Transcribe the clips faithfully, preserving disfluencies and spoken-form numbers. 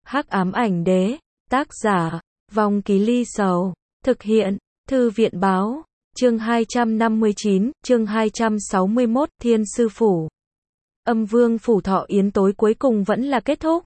Hắc ám ảnh đế, tác giả, Vong Ký Ly Sầu, thực hiện, Thư viện báo, chương hai trăm năm mươi chín, chương hai trăm sáu mươi mốt, Thiên Sư Phủ. Âm Vương Phủ Thọ Yến tối cuối cùng vẫn là kết thúc.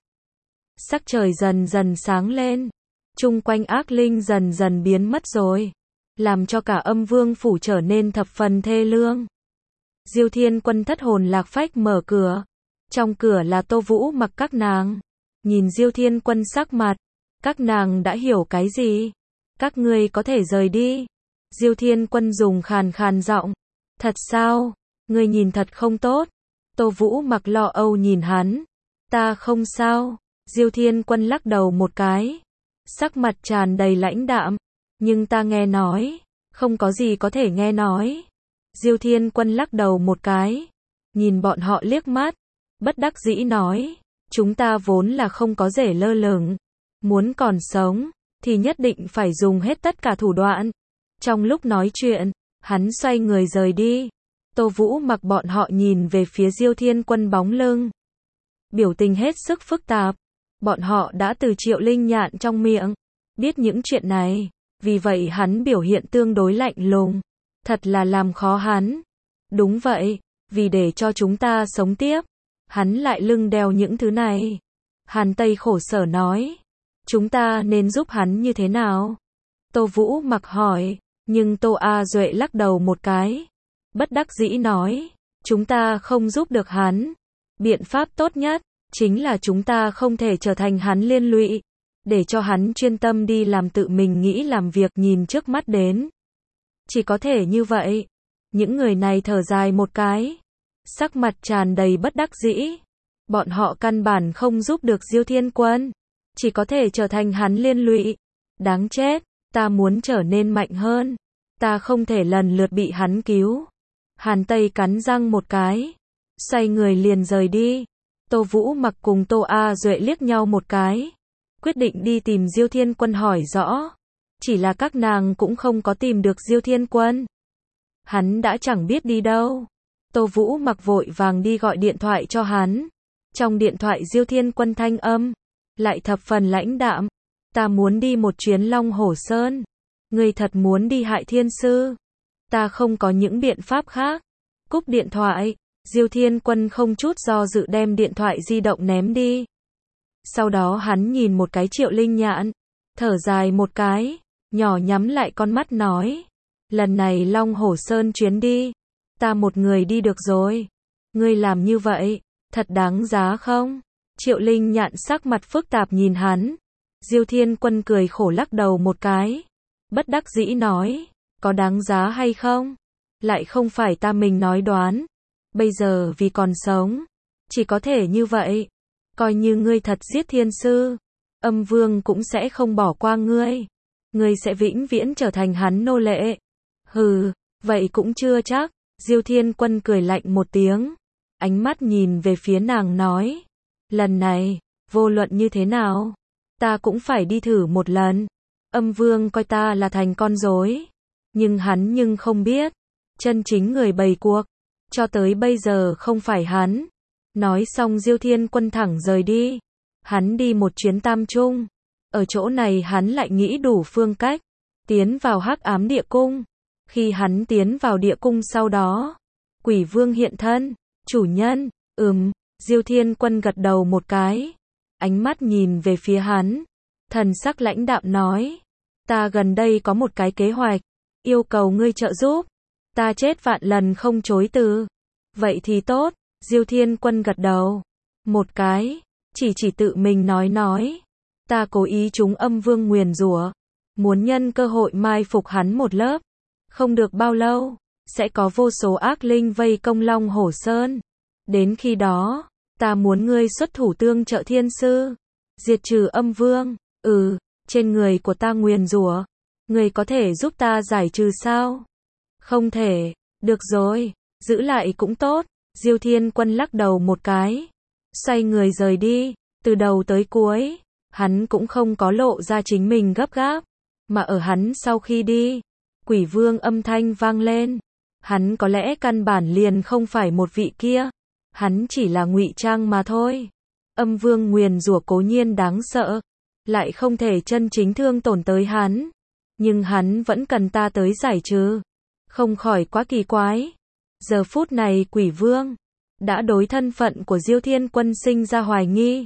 Sắc trời dần dần sáng lên, chung quanh ác linh dần dần biến mất rồi, làm cho cả Âm Vương Phủ trở nên thập phần thê lương. Diêu Thiên Quân thất hồn lạc phách mở cửa, trong cửa là Tô Vũ Mặc các nàng. Nhìn Diêu Thiên Quân sắc mặt, các nàng đã hiểu cái gì? Các ngươi có thể rời đi. Diêu Thiên Quân dùng khàn khàn giọng. Thật sao? Ngươi nhìn thật không tốt. Tô Vũ Mặc lo âu nhìn hắn. Ta không sao. Diêu Thiên Quân lắc đầu một cái. Sắc mặt tràn đầy lãnh đạm. Nhưng ta nghe nói. Không có gì có thể nghe nói. Diêu Thiên Quân lắc đầu một cái. Nhìn bọn họ liếc mắt. Bất đắc dĩ nói. Chúng ta vốn là không có rể lơ lửng. Muốn còn sống, thì nhất định phải dùng hết tất cả thủ đoạn. Trong lúc nói chuyện, hắn xoay người rời đi. Tô Vũ Mặc bọn họ nhìn về phía Diêu Thiên Quân bóng lưng. Biểu tình hết sức phức tạp. Bọn họ đã từ Triệu Linh Nhạn trong miệng biết những chuyện này. Vì vậy hắn biểu hiện tương đối lạnh lùng. Thật là làm khó hắn. Đúng vậy, vì để cho chúng ta sống tiếp. Hắn lại lưng đeo những thứ này. Hàn Tây khổ sở nói. Chúng ta nên giúp hắn như thế nào? Tô Vũ Mặc hỏi. Nhưng Tô A Duệ lắc đầu một cái. Bất đắc dĩ nói. Chúng ta không giúp được hắn. Biện pháp tốt nhất chính là chúng ta không thể trở thành hắn liên lụy. Để cho hắn chuyên tâm đi làm tự mình nghĩ làm việc nhìn trước mắt đến. Chỉ có thể như vậy. Những người này thở dài một cái. Sắc mặt tràn đầy bất đắc dĩ. Bọn họ căn bản không giúp được Diêu Thiên Quân. Chỉ có thể trở thành hắn liên lụy. Đáng chết, ta muốn trở nên mạnh hơn. Ta không thể lần lượt bị hắn cứu. Hàn Tây cắn răng một cái. Xoay người liền rời đi. Tô Vũ Mặc cùng Tô A Duệ liếc nhau một cái. Quyết định đi tìm Diêu Thiên Quân hỏi rõ. Chỉ là các nàng cũng không có tìm được Diêu Thiên Quân. Hắn đã chẳng biết đi đâu. Tô Vũ Mặc vội vàng đi gọi điện thoại cho hắn. Trong điện thoại Diêu Thiên Quân thanh âm lại thập phần lãnh đạm. Ta muốn đi một chuyến Long Hổ Sơn. Ngươi thật muốn đi hại Thiên Sư? Ta không có những biện pháp khác. Cúp điện thoại, Diêu Thiên Quân không chút do dự đem điện thoại di động ném đi. Sau đó hắn nhìn một cái Triệu Linh Nhạn, thở dài một cái, nhỏ nhắm lại con mắt nói. Lần này Long Hổ Sơn chuyến đi. Ta một người đi được rồi. Ngươi làm như vậy, thật đáng giá không? Triệu Linh Nhạn sắc mặt phức tạp nhìn hắn. Diêu Thiên Quân cười khổ lắc đầu một cái. Bất đắc dĩ nói, có đáng giá hay không? Lại không phải ta mình nói đoán. Bây giờ vì còn sống, chỉ có thể như vậy. Coi như ngươi thật giết Thiên Sư, Âm Vương cũng sẽ không bỏ qua ngươi. Ngươi sẽ vĩnh viễn trở thành hắn nô lệ. Hừ, vậy cũng chưa chắc. Diêu Thiên Quân cười lạnh một tiếng. Ánh mắt nhìn về phía nàng nói. Lần này, vô luận như thế nào, ta cũng phải đi thử một lần. Âm Vương coi ta là thành con rối. Nhưng hắn nhưng không biết. Chân chính người bày cuộc. Cho tới bây giờ không phải hắn. Nói xong Diêu Thiên Quân thẳng rời đi. Hắn đi một chuyến Tam Trung. Ở chỗ này hắn lại nghĩ đủ phương cách. Tiến vào Hắc Ám Địa Cung. Khi hắn tiến vào địa cung sau đó, Quỷ Vương hiện thân. Chủ nhân, ừm, Diêu Thiên Quân gật đầu một cái. Ánh mắt nhìn về phía hắn. Thần sắc lãnh đạm nói. Ta gần đây có một cái kế hoạch. Yêu cầu ngươi trợ giúp. Ta chết vạn lần không chối từ. Vậy thì tốt. Diêu Thiên Quân gật đầu. Một cái. Chỉ chỉ tự mình nói nói. Ta cố ý trúng Âm Vương nguyền rủa. Muốn nhân cơ hội mai phục hắn một lớp. Không được bao lâu, sẽ có vô số ác linh vây công Long Hổ Sơn. Đến khi đó, ta muốn ngươi xuất thủ tương trợ Thiên Sư. Diệt trừ Âm Vương. Ừ, trên người của ta nguyền rủa. Ngươi có thể giúp ta giải trừ sao? Không thể. Được rồi, giữ lại cũng tốt. Diêu Thiên Quân lắc đầu một cái. Xoay người rời đi. Từ đầu tới cuối, hắn cũng không có lộ ra chính mình gấp gáp. Mà ở hắn sau khi đi, Quỷ Vương âm thanh vang lên. Hắn có lẽ căn bản liền không phải một vị kia. Hắn chỉ là ngụy trang mà thôi. Âm vương nguyền rủa cố nhiên đáng sợ, lại không thể chân chính thương tổn tới hắn, nhưng hắn vẫn cần ta tới giải trừ, không khỏi quá kỳ quái. Giờ phút này quỷ vương đã đối thân phận của Diêu Thiên Quân sinh ra hoài nghi.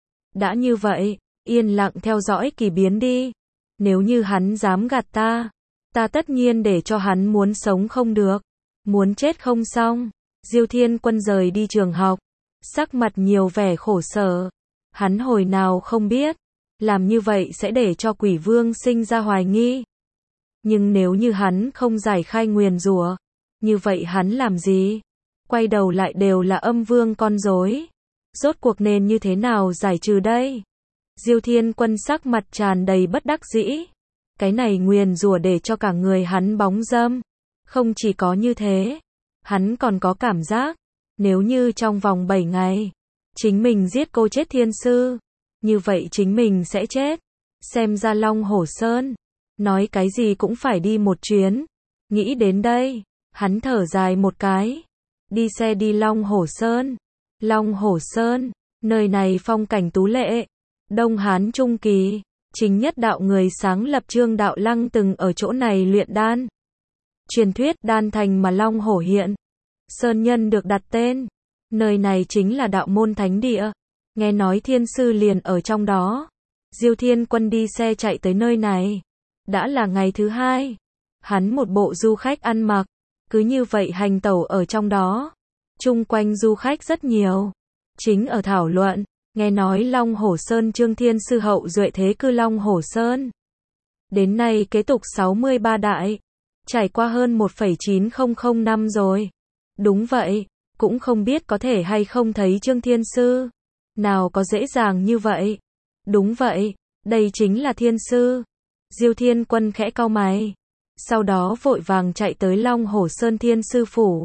Đã như vậy, yên lặng theo dõi kỳ biến đi. Nếu như hắn dám gạt ta, ta tất nhiên để cho hắn muốn sống không được, muốn chết không xong. Diêu Thiên Quân rời đi trường học, sắc mặt nhiều vẻ khổ sở. Hắn hồi nào không biết, làm như vậy sẽ để cho quỷ vương sinh ra hoài nghi. Nhưng nếu như hắn không giải khai nguyền rủa, như vậy hắn làm gì? Quay đầu lại đều là âm vương con rối. Rốt cuộc nên như thế nào giải trừ đây? Diêu Thiên Quân sắc mặt tràn đầy bất đắc dĩ. Cái này nguyền rủa để cho cả người hắn bóng râm. Không chỉ có như thế, hắn còn có cảm giác, nếu như trong vòng bảy ngày, chính mình giết cô chết thiên sư, như vậy chính mình sẽ chết. Xem ra Long Hổ Sơn, nói cái gì cũng phải đi một chuyến. Nghĩ đến đây, hắn thở dài một cái. Đi xe đi Long Hổ Sơn. Long Hổ Sơn, nơi này phong cảnh tú lệ. Đông Hán Trung Kỳ, chính nhất đạo người sáng lập Trương Đạo Lăng từng ở chỗ này luyện đan. Truyền thuyết đan thành mà Long Hổ hiện. Sơn nhân được đặt tên. Nơi này chính là đạo môn thánh địa. Nghe nói thiên sư liền ở trong đó. Diêu Thiên Quân đi xe chạy tới nơi này. Đã là ngày thứ hai. Hắn một bộ du khách ăn mặc. Cứ như vậy hành tẩu ở trong đó. Chung quanh du khách rất nhiều. Chính ở thảo luận. Nghe nói Long Hổ Sơn Trương Thiên Sư hậu duệ thế cư Long Hổ Sơn. Đến nay kế tục sáu mươi ba đại. Trải qua hơn một phẩy chín không không năm rồi. Đúng vậy. Cũng không biết có thể hay không thấy Trương Thiên Sư. Nào có dễ dàng như vậy. Đúng vậy. Đây chính là Thiên Sư. Diêu Thiên Quân khẽ cau mày. Sau đó vội vàng chạy tới Long Hổ Sơn Thiên Sư Phủ.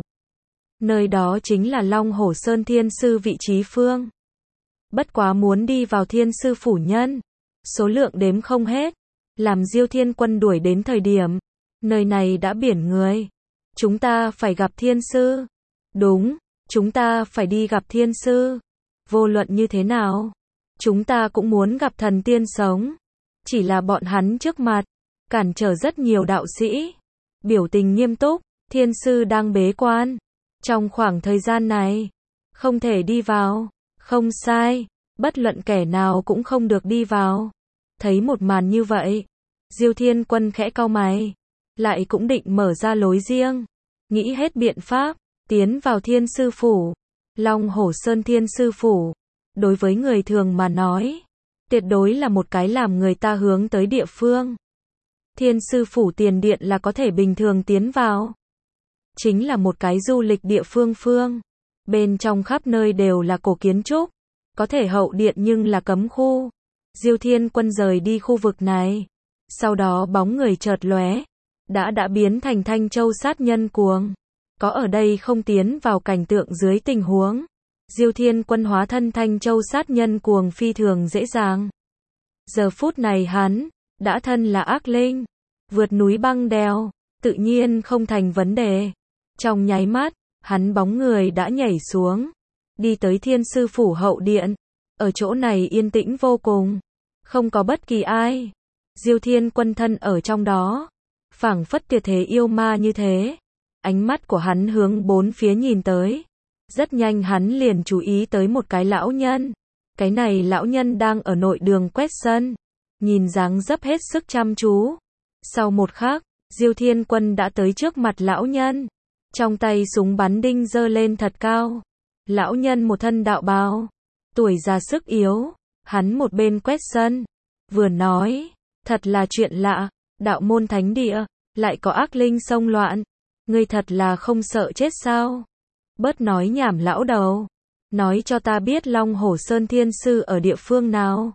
Nơi đó chính là Long Hổ Sơn Thiên Sư vị trí phương. Bất quá muốn đi vào Thiên Sư Phủ nhân. Số lượng đếm không hết. Làm Diêu Thiên Quân đuổi đến thời điểm. Nơi này đã biển người. Chúng ta phải gặp Thiên Sư. Đúng, chúng ta phải đi gặp Thiên Sư. Vô luận như thế nào, chúng ta cũng muốn gặp thần tiên sống. Chỉ là bọn hắn trước mặt, cản trở rất nhiều đạo sĩ. Biểu tình nghiêm túc, Thiên Sư đang bế quan. Trong khoảng thời gian này, không thể đi vào. Không sai, bất luận kẻ nào cũng không được đi vào. Thấy một màn như vậy, Diêu Thiên Quân khẽ cau mày. Lại cũng định mở ra lối riêng. Nghĩ hết biện pháp, tiến vào Thiên Sư Phủ. Long Hổ Sơn Thiên Sư Phủ. Đối với người thường mà nói, tuyệt đối là một cái làm người ta hướng tới địa phương. Thiên Sư Phủ tiền điện là có thể bình thường tiến vào. Chính là một cái du lịch địa phương phương. Bên trong khắp nơi đều là cổ kiến trúc. Có thể hậu điện nhưng là cấm khu. Diêu Thiên Quân rời đi khu vực này. Sau đó bóng người chợt lóe. Đã đã biến thành Thanh Châu sát nhân cuồng. Có ở đây không tiến vào cảnh tượng dưới tình huống. Diêu Thiên Quân hóa thân Thanh Châu sát nhân cuồng phi thường dễ dàng. Giờ phút này hắn, đã thân là ác linh. Vượt núi băng đèo, tự nhiên không thành vấn đề. Trong nháy mắt, hắn bóng người đã nhảy xuống. Đi tới Thiên Sư Phủ hậu điện. Ở chỗ này yên tĩnh vô cùng. Không có bất kỳ ai. Diêu Thiên Quân thân ở trong đó. Phảng phất tuyệt thế yêu ma như thế. Ánh mắt của hắn hướng bốn phía nhìn tới. Rất nhanh hắn liền chú ý tới một cái lão nhân. Cái này lão nhân đang ở nội đường quét sân. Nhìn dáng dấp hết sức chăm chú. Sau một khắc, Diêu Thiên Quân đã tới trước mặt lão nhân. Trong tay súng bắn đinh giơ lên thật cao. Lão nhân một thân đạo bào. Tuổi già sức yếu. Hắn một bên quét sân. Vừa nói. Thật là chuyện lạ. Đạo môn thánh địa. Lại có ác linh xông loạn. Ngươi thật là không sợ chết sao? Bớt nói nhảm lão đầu. Nói cho ta biết Long Hổ Sơn Thiên Sư ở địa phương nào.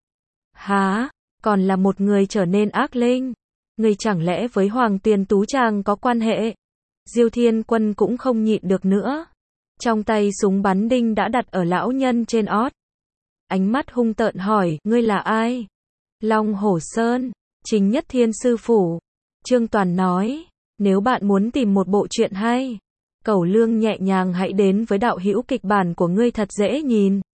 Hả? Còn là một người trở nên ác linh. Ngươi chẳng lẽ với Hoàng Tuyền Tú Tràng có quan hệ? Diêu Thiên Quân cũng không nhịn được nữa. Trong tay súng bắn đinh đã đặt ở lão nhân trên ót. Ánh mắt hung tợn hỏi, ngươi là ai? Long Hổ Sơn, chính nhất Thiên Sư Phủ. Trương Toàn nói, nếu bạn muốn tìm một bộ truyện hay, cẩu lương nhẹ nhàng hãy đến với đạo hữu kịch bản của ngươi thật dễ nhìn.